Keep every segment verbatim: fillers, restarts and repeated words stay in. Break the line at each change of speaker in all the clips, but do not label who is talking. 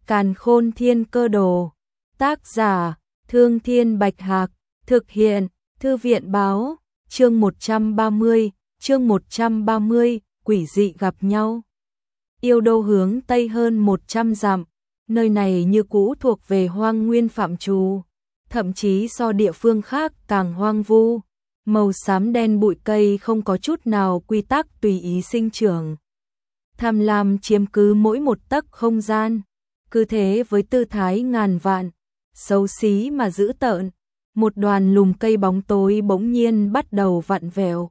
Càn Khôn Thiên Cơ Đồ. Tác giả: Thương Thiên Bạch Hạc. Thực hiện: Thư viện báo. Chương một trăm ba mươi, chương một trăm ba mươi, quỷ dị gặp nhau. Yêu đô hướng tây hơn một trăm dặm, nơi này như cũ thuộc về hoang nguyên phạm trù, thậm chí so địa phương khác càng hoang vu. Màu xám đen bụi cây không có chút nào quy tắc tùy ý sinh trưởng. Tham lam chiếm cứ mỗi một tấc không gian, cứ thế với tư thái ngàn vạn, xấu xí mà dữ tợn. Một đoàn lùm cây bóng tối bỗng nhiên bắt đầu vặn vẹo,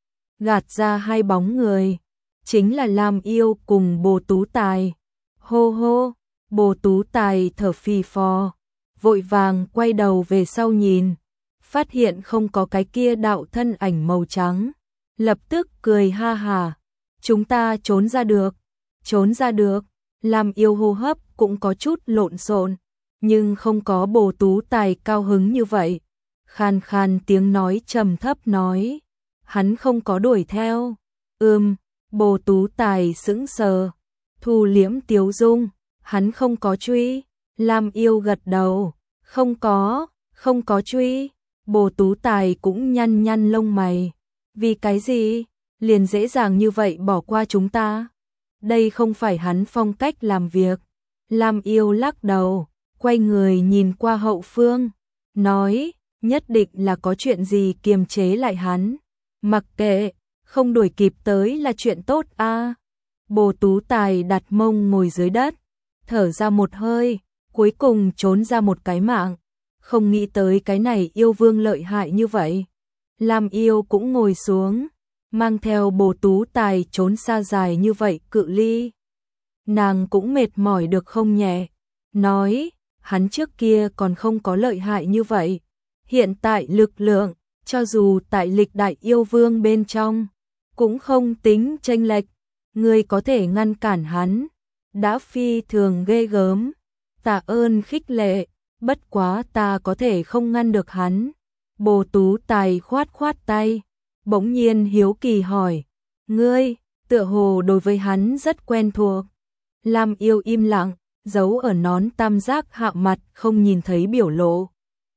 gạt ra hai bóng người, chính là Lam Yêu cùng Bồ Tú Tài. Hô hô, Bồ Tú Tài thở phì phò, vội vàng quay đầu về sau nhìn, phát hiện không có cái kia đạo thân ảnh màu trắng, lập tức cười ha hà. Chúng ta trốn ra được, trốn ra được. Lam Yêu hô hấp cũng có chút lộn xộn, nhưng không có Bồ Tú Tài cao hứng như vậy. Khan khan tiếng nói trầm thấp nói, hắn không có đuổi theo. Ừm, Bồ Tú Tài sững sờ, thu liễm tiếu dung, hắn không có truy. Lam Yêu gật đầu, không có, không có truy. Bồ Tú Tài cũng nhăn nhăn lông mày, vì cái gì liền dễ dàng như vậy bỏ qua chúng ta? Đây không phải hắn phong cách làm việc. Lam Yêu lắc đầu, quay người nhìn qua hậu phương, nói, nhất định là có chuyện gì kiềm chế lại hắn. Mặc kệ, không đuổi kịp tới là chuyện tốt a. À. Bồ Tú Tài đặt mông ngồi dưới đất, thở ra một hơi, cuối cùng trốn ra một cái mạng. Không nghĩ tới cái này yêu vương lợi hại như vậy. Lam Yêu cũng ngồi xuống, mang theo Bồ Tú Tài trốn xa dài như vậy cự ly. Nàng cũng mệt mỏi được không nhẹ, nói, hắn trước kia còn không có lợi hại như vậy. Hiện tại lực lượng, cho dù tại lịch đại yêu vương bên trong, cũng không tính chênh lệch. Ngươi có thể ngăn cản hắn, đã phi thường ghê gớm. Tạ ơn khích lệ, bất quá ta có thể không ngăn được hắn. Bồ Tú Tài khoát khoát tay, bỗng nhiên hiếu kỳ hỏi, ngươi, tựa hồ đối với hắn rất quen thuộc. Lam Yêu im lặng, giấu ở nón tam giác hạ mặt không nhìn thấy biểu lộ.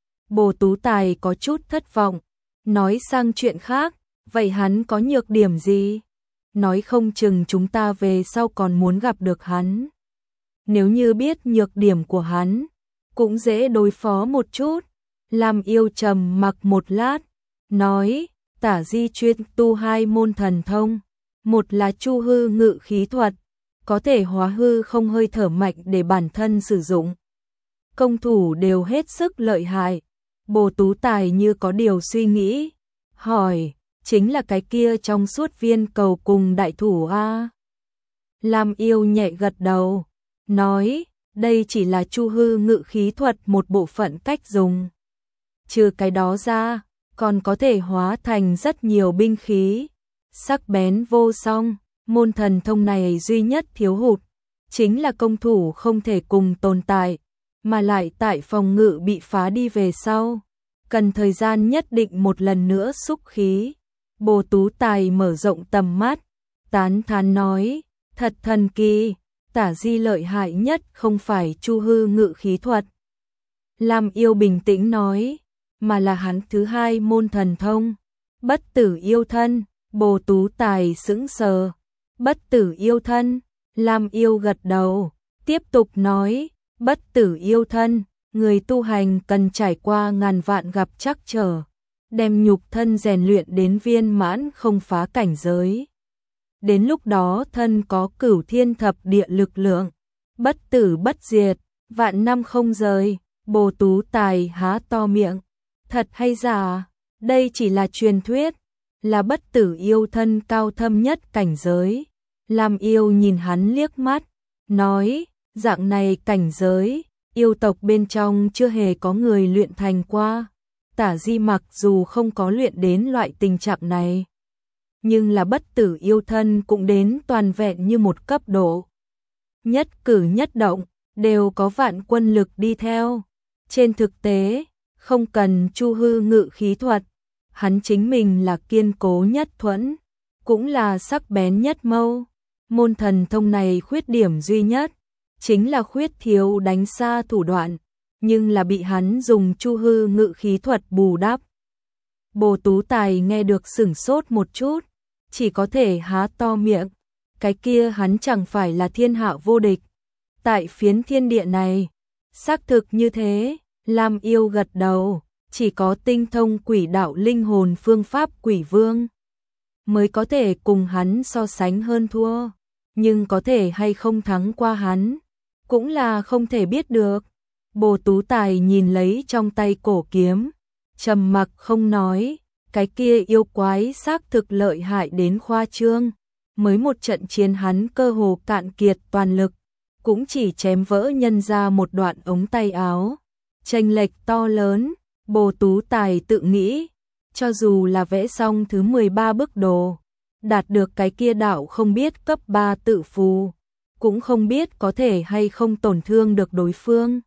Bồ Tú Tài có chút thất vọng, nói sang chuyện khác, vậy hắn có nhược điểm gì? Nói không chừng chúng ta về sau còn muốn gặp được hắn. Nếu như biết nhược điểm của hắn, cũng dễ đối phó một chút. Lam Yêu trầm mặc một lát, nói, Tả Di chuyên tu hai môn thần thông, một là Chu Hư Ngự Khí Thuật, có thể hóa hư không hơi thở mạnh để bản thân sử dụng. Công thủ đều hết sức lợi hại. Bồ Tú Tài như có điều suy nghĩ, hỏi, chính là cái kia trong suốt viên cầu cùng đại thủ a? Lam Yêu nhẹ gật đầu, nói, đây chỉ là Chu Hư Ngự Khí Thuật một bộ phận cách dùng. Trừ cái đó ra, còn có thể hóa thành rất nhiều binh khí, sắc bén vô song. Môn thần thông này duy nhất thiếu hụt, chính là công thủ không thể cùng tồn tại, mà lại tại phòng ngự bị phá đi về sau, cần thời gian nhất định một lần nữa xúc khí. Bồ Tú Tài mở rộng tầm mắt, tán thán nói, thật thần kỳ, Tả Di lợi hại nhất không phải Chu Hư Ngự Khí Thuật. Lam Yêu bình tĩnh nói, mà là hắn thứ hai môn thần thông, Bất Tử Yêu Thân. Bồ Tú Tài sững sờ, Bất Tử Yêu Thân. Lam Yêu gật đầu, tiếp tục nói, Bất Tử Yêu Thân, người tu hành cần trải qua ngàn vạn gặp trắc trở, đem nhục thân rèn luyện đến viên mãn không phá cảnh giới. Đến lúc đó thân có cửu thiên thập địa lực lượng, bất tử bất diệt, vạn năm không rời. Bồ Tú Tài há to miệng, thật hay giả? Đây chỉ là truyền thuyết, là Bất Tử Yêu Thân cao thâm nhất cảnh giới. Lam Yêu nhìn hắn liếc mắt, nói, dạng này cảnh giới, yêu tộc bên trong chưa hề có người luyện thành qua. Tả Di mặc dù không có luyện đến loại tình trạng này, nhưng là Bất Tử Yêu Thân cũng đến toàn vẹn như một cấp độ. Nhất cử nhất động, đều có vạn quân lực đi theo. Trên thực tế, không cần Chu Hư Ngự Khí Thuật, hắn chính mình là kiên cố nhất thuẫn, cũng là sắc bén nhất mâu. Môn thần thông này khuyết điểm duy nhất, chính là khuyết thiếu đánh xa thủ đoạn, nhưng là bị hắn dùng chu hư ngự khí thuật bù đắp. Bồ Tú Tài nghe được sửng sốt một chút, chỉ có thể há to miệng, cái kia hắn chẳng phải là thiên hạ vô địch. Tại phiến thiên địa này, xác thực như thế, Lam Yêu gật đầu, chỉ có tinh thông quỷ đạo linh hồn phương pháp quỷ vương mới có thể cùng hắn so sánh hơn thua, nhưng có thể hay không thắng qua hắn, cũng là không thể biết được. Bồ Tú Tài nhìn lấy trong tay cổ kiếm, trầm mặc không nói, cái kia yêu quái xác thực lợi hại đến khoa trương, mới một trận chiến hắn cơ hồ cạn kiệt toàn lực, cũng chỉ chém vỡ nhân ra một đoạn ống tay áo. Chênh lệch to lớn, Bồ Tú Tài tự nghĩ, cho dù là vẽ xong thứ mười ba bức đồ, đạt được cái kia đạo không biết cấp ba tự phù, cũng không biết có thể hay không tổn thương được đối phương.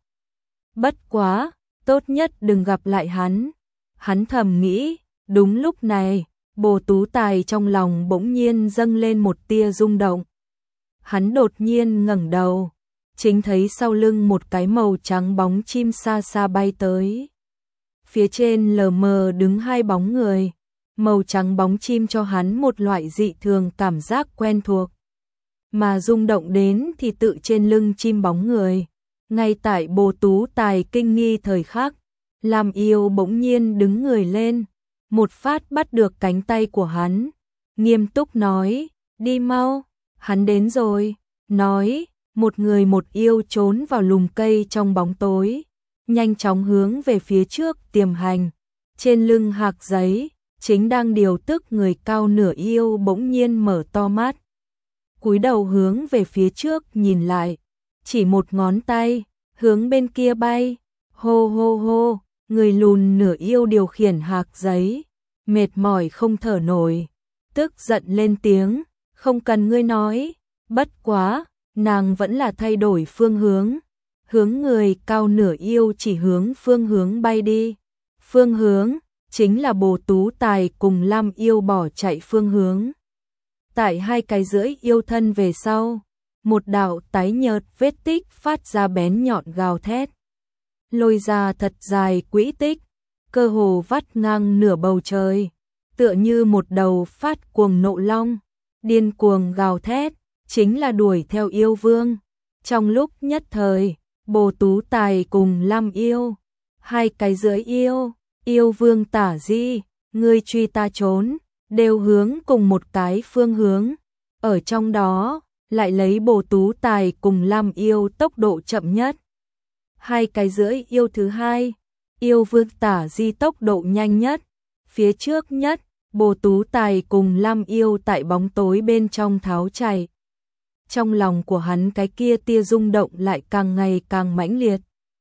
Bất quá, tốt nhất đừng gặp lại hắn. Hắn thầm nghĩ, đúng lúc này, Bồ Tú Tài trong lòng bỗng nhiên dâng lên một tia rung động. Hắn đột nhiên ngẩng đầu, chính thấy sau lưng một cái màu trắng bóng chim xa xa bay tới. Phía trên lờ mờ đứng hai bóng người, màu trắng bóng chim cho hắn một loại dị thường cảm giác quen thuộc. Mà rung động đến thì tự trên lưng chim bóng người. Ngay tại Bồ Tú Tài kinh nghi thời khắc, Lam Yêu bỗng nhiên đứng người lên, một phát bắt được cánh tay của hắn, nghiêm túc nói, đi mau, hắn đến rồi, nói, một người một yêu trốn vào lùm cây trong bóng tối, nhanh chóng hướng về phía trước tiềm hành. Trên lưng hạc giấy, chính đang điều tức người cao nửa yêu bỗng nhiên mở to mắt, cúi đầu hướng về phía trước nhìn lại, chỉ một ngón tay, hướng bên kia bay, hô hô hô, người lùn nửa yêu điều khiển hạc giấy, mệt mỏi không thở nổi, tức giận lên tiếng, không cần ngươi nói, bất quá, nàng vẫn là thay đổi phương hướng, hướng người cao nửa yêu chỉ hướng phương hướng bay đi, phương hướng, chính là Bồ Tú Tài cùng Lam Yêu bỏ chạy phương hướng. Tại hai cái rưỡi yêu thân về sau, một đạo tái nhợt vết tích phát ra bén nhọn gào thét, lôi ra thật dài quỹ tích, cơ hồ vắt ngang nửa bầu trời, tựa như một đầu phát cuồng nộ long, điên cuồng gào thét, chính là đuổi theo yêu vương. Trong lúc nhất thời, Bồ Tú Tài cùng Lam Yêu, hai cái rưỡi yêu, yêu vương tả di, ngươi truy ta trốn, đều hướng cùng một cái phương hướng, ở trong đó, lại lấy Bồ Tú Tài cùng Lam Yêu tốc độ chậm nhất. Hai cái rưỡi yêu thứ hai, yêu vương tả di tốc độ nhanh nhất, phía trước nhất, Bồ Tú Tài cùng Lam Yêu tại bóng tối bên trong tháo chạy. Trong lòng của hắn cái kia tia rung động lại càng ngày càng mãnh liệt.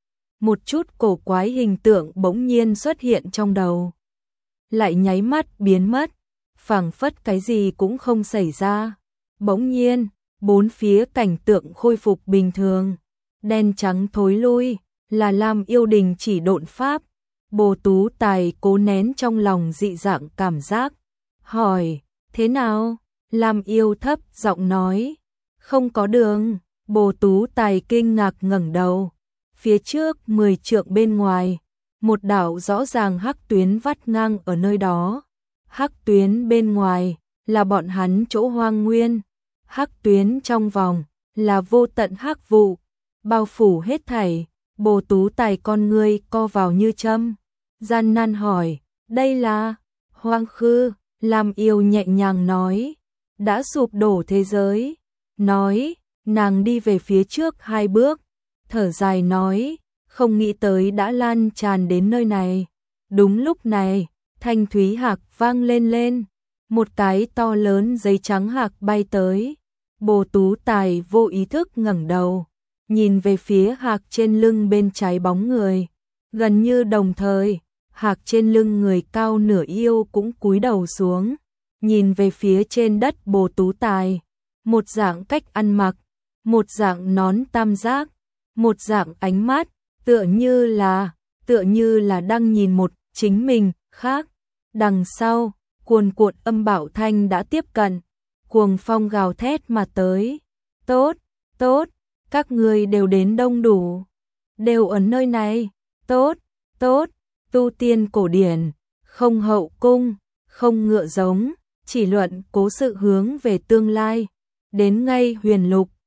Một chút cổ quái hình tượng bỗng nhiên xuất hiện trong đầu, lại nháy mắt biến mất, phảng phất cái gì cũng không xảy ra. Bỗng nhiên, bốn phía cảnh tượng khôi phục bình thường, đen trắng thối lui, là Lam Yêu đình chỉ độn pháp. Bồ Tú Tài cố nén trong lòng dị dạng cảm giác, hỏi, thế nào? Lam Yêu thấp giọng nói, không có đường. Bồ Tú Tài kinh ngạc ngẩng đầu, phía trước mười trượng bên ngoài, một đạo rõ ràng hắc tuyến vắt ngang ở nơi đó. Hắc tuyến bên ngoài là bọn hắn chỗ hoang nguyên, hắc tuyến trong vòng là vô tận hắc vụ, bao phủ hết thảy. Bồ Tú Tài con ngươi co vào như châm, gian nan hỏi, đây là hoang khư? Lam Yêu nhẹ nhàng nói, đã sụp đổ thế giới. Nói, nàng đi về phía trước hai bước, thở dài nói, không nghĩ tới đã lan tràn đến nơi này. Đúng lúc này, thanh thúy hạc vang lên lên, một cái to lớn giấy trắng hạc bay tới. Bồ Tú Tài vô ý thức ngẩng đầu, nhìn về phía hạc trên lưng bên trái bóng người. Gần như đồng thời, hạc trên lưng người cao nửa yêu cũng cúi đầu xuống, nhìn về phía trên đất Bồ Tú Tài. Một dạng cách ăn mặc, một dạng nón tam giác, một dạng ánh mắt, tựa như là, tựa như là đang nhìn một chính mình khác. Đằng sau, cuồn cuộn âm bạo thanh đã tiếp cận, cuồng phong gào thét mà tới. Tốt, tốt, các người đều đến đông đủ, đều ở nơi này, tốt, tốt, tu tiên cổ điển, không hậu cung, không ngựa giống, chỉ luận cố sự hướng về tương lai, đến ngay huyền lục,